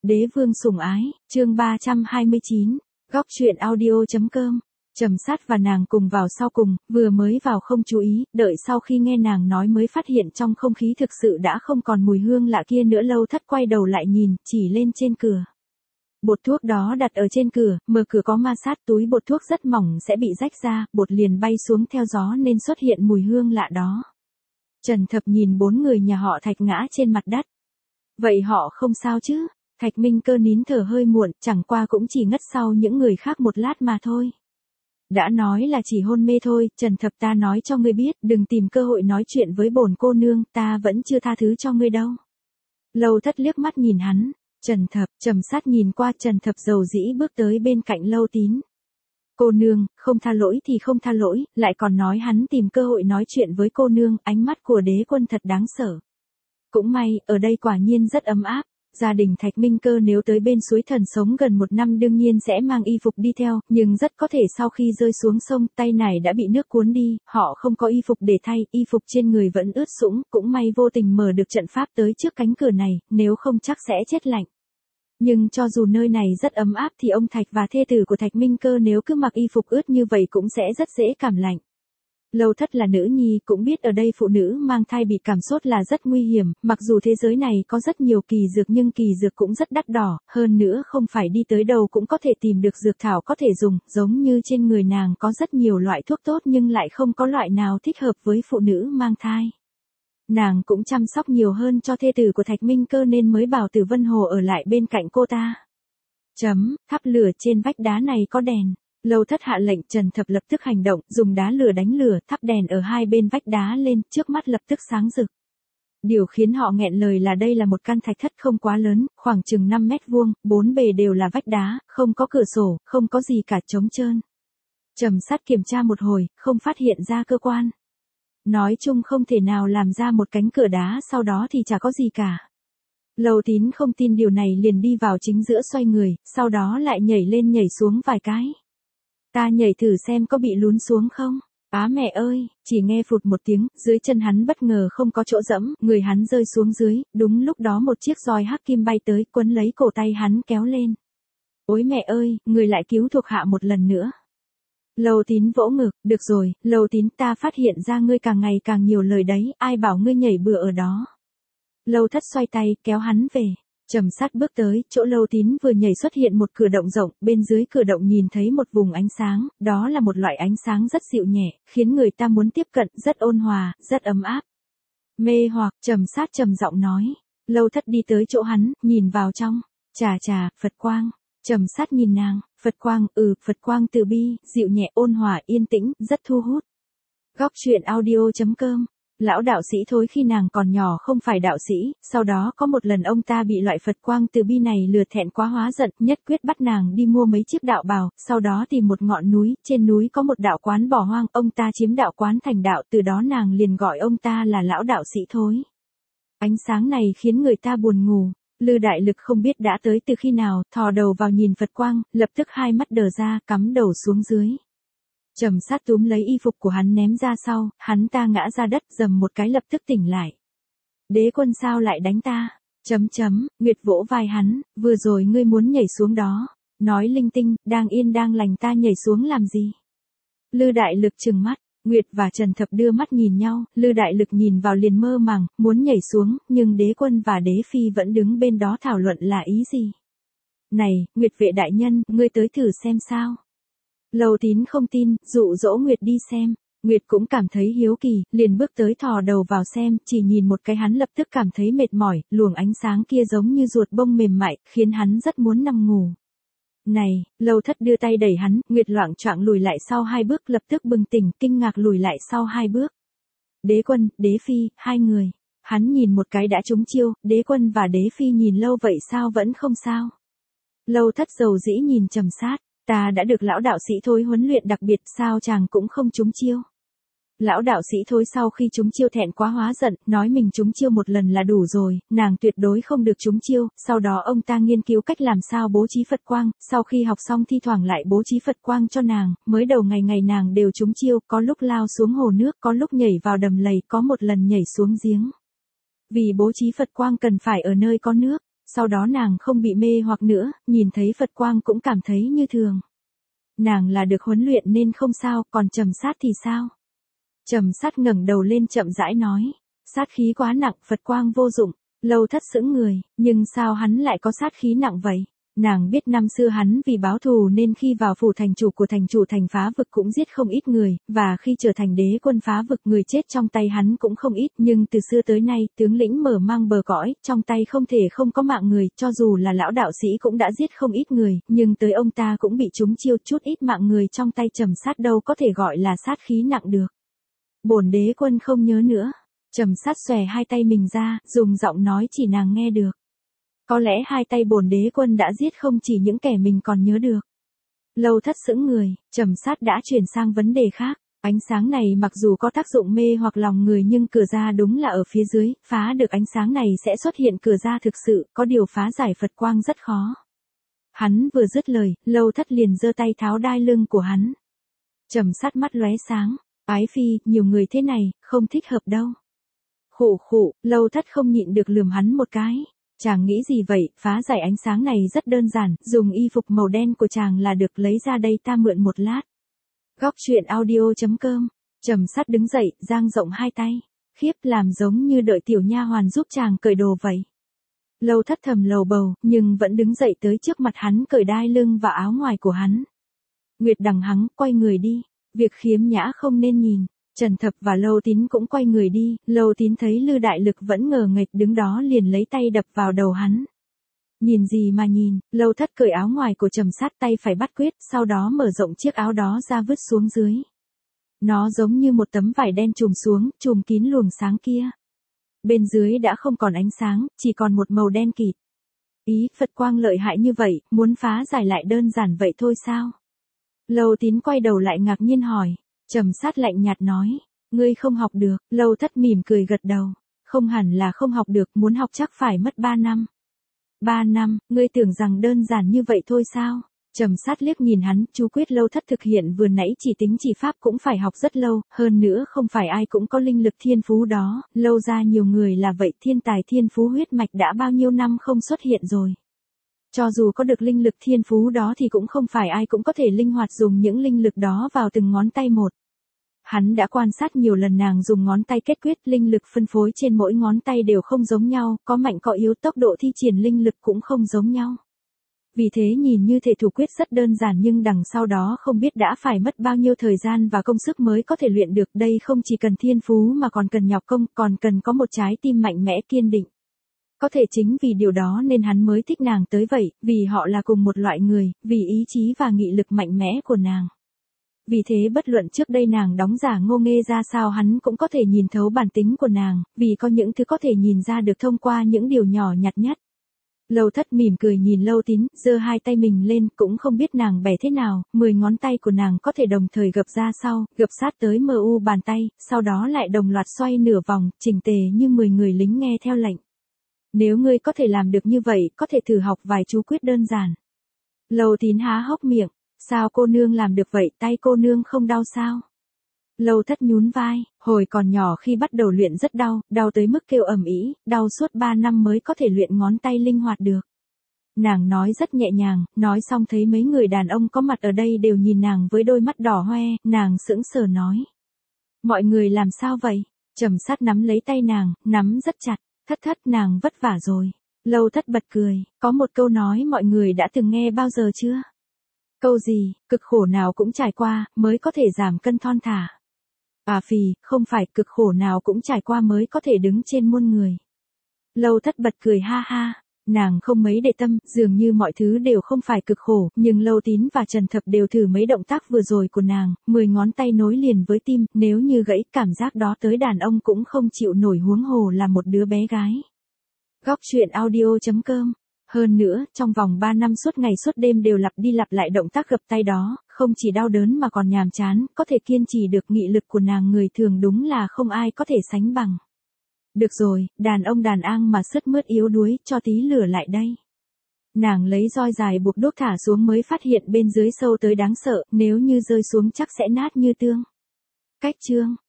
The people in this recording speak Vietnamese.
Đế vương sủng ái, chương 329, góc truyện audio.com. Trầm Sát và nàng cùng vào sau cùng, vừa mới vào không chú ý, đợi sau khi nghe nàng nói mới phát hiện trong không khí thực sự đã không còn mùi hương lạ kia nữa. Lâu Thất quay đầu lại nhìn, chỉ lên trên cửa. Bột thuốc đó đặt ở trên cửa, mở cửa có ma sát, túi bột thuốc rất mỏng sẽ bị rách ra, bột liền bay xuống theo gió nên xuất hiện mùi hương lạ đó. Trần Thập nhìn 4 người nhà họ Thạch ngã trên mặt đất. Vậy họ không sao chứ? Thạch Minh Cơ nín thở hơi muộn, chẳng qua cũng chỉ ngất sau những người khác một lát mà thôi. Đã nói là chỉ hôn mê thôi, Trần Thập, ta nói cho ngươi biết, đừng tìm cơ hội nói chuyện với bổn cô nương, ta vẫn chưa tha thứ cho ngươi đâu. Lâu Thất liếc mắt nhìn hắn. Trần Thập, Trầm Sát nhìn qua. Trần Thập dầu dĩ bước tới bên cạnh Lâu Tín. Cô nương, không tha lỗi thì không tha lỗi, lại còn nói hắn tìm cơ hội nói chuyện với cô nương, ánh mắt của Đế Quân thật đáng sợ. Cũng may, ở đây quả nhiên rất ấm áp. Gia đình Thạch Minh Cơ nếu tới bên suối Thần sống gần 1 năm đương nhiên sẽ mang y phục đi theo, nhưng rất có thể sau khi rơi xuống sông, tay này đã bị nước cuốn đi, họ không có y phục để thay, y phục trên người vẫn ướt sũng, cũng may vô tình mở được trận pháp tới trước cánh cửa này, nếu không chắc sẽ chết lạnh. Nhưng cho dù nơi này rất ấm áp thì ông Thạch và thê tử của Thạch Minh Cơ nếu cứ mặc y phục ướt như vậy cũng sẽ rất dễ cảm lạnh. Lâu Thất là nữ nhi, cũng biết ở đây phụ nữ mang thai bị cảm sốt là rất nguy hiểm, mặc dù thế giới này có rất nhiều kỳ dược nhưng kỳ dược cũng rất đắt đỏ, hơn nữa không phải đi tới đâu cũng có thể tìm được dược thảo có thể dùng, giống như trên người nàng có rất nhiều loại thuốc tốt nhưng lại không có loại nào thích hợp với phụ nữ mang thai. Nàng cũng chăm sóc nhiều hơn cho thê tử của Thạch Minh Cơ nên mới bảo Tử Vân Hồ ở lại bên cạnh cô ta. Thắp lửa trên vách đá này có đèn. Lâu Thất hạ lệnh. Trần Thập lập tức hành động, dùng đá lửa đánh lửa, thắp đèn ở hai bên vách đá lên, trước mắt lập tức sáng rực. Điều khiến họ nghẹn lời là đây là một căn thạch thất không quá lớn, khoảng chừng 5 mét vuông, 4 bề đều là vách đá, không có cửa sổ, không có gì cả, trống trơn. Trầm Sát kiểm tra một hồi, không phát hiện ra cơ quan. Nói chung không thể nào làm ra một cánh cửa đá sau đó thì chả có gì cả. Lâu Tín không tin điều này liền đi vào chính giữa xoay người, sau đó lại nhảy lên nhảy xuống vài cái. Ta nhảy thử xem có bị lún xuống không? Á mẹ ơi, chỉ nghe phụt một tiếng, dưới chân hắn bất ngờ không có chỗ dẫm, người hắn rơi xuống dưới, đúng lúc đó một chiếc roi hắc kim bay tới, quấn lấy cổ tay hắn kéo lên. Ôi mẹ ơi, người lại cứu thuộc hạ một lần nữa. Lâu Tín vỗ ngực, được rồi, Lâu Tín, ta phát hiện ra ngươi càng ngày càng nhiều lời đấy, ai bảo ngươi nhảy bừa ở đó. Lâu Thất xoay tay, kéo hắn về. Trầm Sát bước tới, chỗ Lâu Tín vừa nhảy xuất hiện một cửa động rộng, bên dưới cửa động nhìn thấy một vùng ánh sáng, đó là một loại ánh sáng rất dịu nhẹ, khiến người ta muốn tiếp cận, rất ôn hòa, rất ấm áp. Mê hoặc, Trầm Sát trầm giọng nói. Lâu Thất đi tới chỗ hắn, nhìn vào trong. Chà, Phật quang. Trầm Sát nhìn nàng, Phật quang, Phật quang từ bi, dịu nhẹ, ôn hòa, yên tĩnh, rất thu hút. Góc truyện audio.com. Lão đạo sĩ Thối khi nàng còn nhỏ không phải đạo sĩ, sau đó có một lần ông ta bị loại Phật quang từ bi này lừa thẹn quá hóa giận, nhất quyết bắt nàng đi mua mấy chiếc đạo bào, sau đó tìm một ngọn núi, trên núi có một đạo quán bỏ hoang, ông ta chiếm đạo quán thành đạo, từ đó nàng liền gọi ông ta là lão đạo sĩ Thối. Ánh sáng này khiến người ta buồn ngủ. Lư Đại Lực không biết đã tới từ khi nào, thò đầu vào nhìn Phật quang, lập tức hai mắt đờ ra, cắm đầu xuống dưới. Trầm Sát túm lấy y phục của hắn ném ra sau, hắn ta ngã ra đất, rầm một cái lập tức tỉnh lại. Đế Quân sao lại đánh ta? Nguyệt vỗ vai hắn, vừa rồi ngươi muốn nhảy xuống đó. Nói linh tinh, đang yên đang lành ta nhảy xuống làm gì? Lư Đại Lực trừng mắt. Nguyệt và Trần Thập đưa mắt nhìn nhau, Lư Đại Lực nhìn vào liền mơ màng, muốn nhảy xuống, nhưng Đế Quân và Đế Phi vẫn đứng bên đó thảo luận là ý gì. Này, Nguyệt vệ đại nhân, ngươi tới thử xem sao. Lâu Tín không tin, dụ dỗ Nguyệt đi xem. Nguyệt cũng cảm thấy hiếu kỳ, liền bước tới thò đầu vào xem, chỉ nhìn một cái hắn lập tức cảm thấy mệt mỏi, luồng ánh sáng kia giống như ruột bông mềm mại, khiến hắn rất muốn nằm ngủ. Này, Lâu Thất đưa tay đẩy hắn, Nguyệt loạng choạng lùi lại sau 2 bước, lập tức bừng tỉnh, kinh ngạc lùi lại sau 2 bước. Đế Quân, Đế Phi, 2 người. Hắn nhìn một cái đã trúng chiêu, Đế Quân và Đế Phi nhìn lâu vậy sao vẫn không sao. Lâu Thất dầu dĩ nhìn Trầm Sát, ta đã được lão đạo sĩ Thối huấn luyện đặc biệt, sao chàng cũng không trúng chiêu. Lão đạo sĩ Thối sau khi trúng chiêu thẹn quá hóa giận, nói mình trúng chiêu một lần là đủ rồi, nàng tuyệt đối không được trúng chiêu, sau đó ông ta nghiên cứu cách làm sao bố trí Phật quang, sau khi học xong thi thoảng lại bố trí Phật quang cho nàng, mới đầu ngày nàng đều trúng chiêu, có lúc lao xuống hồ nước, có lúc nhảy vào đầm lầy, có một lần nhảy xuống giếng. Vì bố trí Phật quang cần phải ở nơi có nước. sau đó nàng không bị mê hoặc nữa, nhìn thấy Phật quang cũng cảm thấy như thường. Nàng là được huấn luyện nên không sao, còn Trầm Sát thì sao? Trầm Sát ngẩng đầu lên chậm rãi nói, sát khí quá nặng, Phật quang vô dụng. Lâu Thất sững người, nhưng sao hắn lại có sát khí nặng vậy? Nàng biết năm xưa hắn vì báo thù nên khi vào phủ thành chủ của thành chủ thành Phá Vực cũng giết không ít người, và khi trở thành đế quân Phá Vực người chết trong tay hắn cũng không ít, nhưng từ xưa tới nay, tướng lĩnh mở mang bờ cõi, trong tay không thể không có mạng người, cho dù là lão đạo sĩ cũng đã giết không ít người, nhưng tới ông ta cũng bị trúng chiêu, chút ít mạng người trong tay Trầm Sát đâu có thể gọi là sát khí nặng được. Bổn đế quân không nhớ nữa. Trầm Sát xòe hai tay mình ra, dùng giọng nói chỉ nàng nghe được. Có lẽ hai tay bổn đế quân đã giết không chỉ những kẻ mình còn nhớ được. Lâu Thất sững người, Trầm Sát đã chuyển sang vấn đề khác. Ánh sáng này mặc dù có tác dụng mê hoặc lòng người nhưng cửa ra đúng là ở phía dưới, phá được ánh sáng này sẽ xuất hiện cửa ra thực sự, có điều phá giải Phật quang rất khó. Hắn vừa dứt lời, Lâu Thất liền giơ tay tháo đai lưng của hắn. Trầm Sát mắt lóe sáng, ái phi, nhiều người thế này, không thích hợp đâu. Khụ khụ, Lâu Thất không nhịn được lườm hắn một cái. Chàng nghĩ gì vậy, phá giải ánh sáng này rất đơn giản, dùng y phục màu đen của chàng là được, lấy ra đây ta mượn một lát. Góc truyện audio.com. Trầm Sát đứng dậy, dang rộng hai tay. Khiếp, làm giống như đợi tiểu nha hoàn giúp chàng cởi đồ vậy. Lâu Thất thầm lầu bầu, nhưng vẫn đứng dậy tới trước mặt hắn cởi đai lưng và áo ngoài của hắn. Nguyệt đằng hắng, quay người đi. Việc khiếm nhã không nên nhìn. Trần Thập và Lâu Tín cũng quay người đi, Lâu Tín thấy Lư Đại Lực vẫn ngờ nghệch đứng đó liền lấy tay đập vào đầu hắn. Nhìn gì mà nhìn, Lâu Thất cởi áo ngoài của Trầm Sát, tay phải bắt quyết, sau đó mở rộng chiếc áo đó ra vứt xuống dưới. Nó giống như một tấm vải đen trùm xuống, trùm kín luồng sáng kia. Bên dưới đã không còn ánh sáng, chỉ còn một màu đen kịt. Ý, Phật quang lợi hại như vậy, muốn phá giải lại đơn giản vậy thôi sao? Lâu Tín quay đầu lại ngạc nhiên hỏi. Trầm Sát lạnh nhạt nói, ngươi không học được. Lâu Thất mỉm cười gật đầu, không hẳn là không học được, muốn học chắc phải mất 3 năm. 3 năm, ngươi tưởng rằng đơn giản như vậy thôi sao? Trầm Sát liếc nhìn hắn, chú quyết Lâu Thất thực hiện vừa nãy chỉ tính chỉ pháp cũng phải học rất lâu, hơn nữa không phải ai cũng có linh lực thiên phú đó, lâu ra nhiều người là vậy, thiên tài thiên phú huyết mạch đã bao nhiêu năm không xuất hiện rồi. Cho dù có được linh lực thiên phú đó thì cũng không phải ai cũng có thể linh hoạt dùng những linh lực đó vào từng ngón tay một. Hắn đã quan sát nhiều lần nàng dùng ngón tay kết quyết, linh lực phân phối trên mỗi ngón tay đều không giống nhau, có mạnh có yếu, tốc độ thi triển linh lực cũng không giống nhau. Vì thế nhìn như thể thủ quyết rất đơn giản nhưng đằng sau đó không biết đã phải mất bao nhiêu thời gian và công sức mới có thể luyện được, đây không chỉ cần thiên phú mà còn cần nhọc công, còn cần có một trái tim mạnh mẽ kiên định. Có thể chính vì điều đó nên hắn mới thích nàng tới vậy, vì họ là cùng một loại người, vì ý chí và nghị lực mạnh mẽ của nàng. Vì thế bất luận trước đây nàng đóng giả ngô nghê ra sao hắn cũng có thể nhìn thấu bản tính của nàng, vì có những thứ có thể nhìn ra được thông qua những điều nhỏ nhặt nhất. Lâu Thất mỉm cười nhìn Lâu Tín, giơ hai tay mình lên, cũng không biết nàng bẻ thế nào, 10 ngón tay của nàng có thể đồng thời gập ra sau, gập sát tới mu bàn tay, sau đó lại đồng loạt xoay nửa vòng, chỉnh tề như 10 người lính nghe theo lệnh. Nếu ngươi có thể làm được như vậy, có thể thử học vài chú quyết đơn giản. Lâu Tín há hốc miệng, sao cô nương làm được vậy, tay cô nương không đau sao? Lâu Thất nhún vai, hồi còn nhỏ khi bắt đầu luyện rất đau, đau tới mức kêu ầm ĩ, đau suốt 3 năm mới có thể luyện ngón tay linh hoạt được. Nàng nói rất nhẹ nhàng, nói xong thấy mấy người đàn ông có mặt ở đây đều nhìn nàng với đôi mắt đỏ hoe, nàng sững sờ nói. Mọi người làm sao vậy? Trầm Sát nắm lấy tay nàng, nắm rất chặt. Thất nàng vất vả rồi. Lâu Thất bật cười, có một câu nói mọi người đã từng nghe bao giờ chưa? Câu gì, cực khổ nào cũng trải qua, mới có thể giảm cân thon thả. À phì, không phải, cực khổ nào cũng trải qua mới có thể đứng trên muôn người. Lâu Thất bật cười ha ha, nàng không mấy để tâm, dường như mọi thứ đều không phải cực khổ, nhưng Lâu Tín và Trần Thập đều thử mấy động tác vừa rồi của nàng, 10 ngón tay nối liền với tim, nếu như gãy, cảm giác đó tới đàn ông cũng không chịu nổi, huống hồ là một đứa bé gái. Góc truyện audio.com. Hơn nữa, trong vòng 3 năm suốt ngày suốt đêm đều lặp đi lặp lại động tác gập tay đó, không chỉ đau đớn mà còn nhàm chán, có thể kiên trì được nghị lực của nàng người thường đúng là không ai có thể sánh bằng. Được rồi, đàn ông đàn ang mà sứt mướt yếu đuối, cho tí lửa lại đây. Nàng lấy roi dài buộc đốt thả xuống mới phát hiện bên dưới sâu tới đáng sợ, nếu như rơi xuống chắc sẽ nát như tương. Cách chương.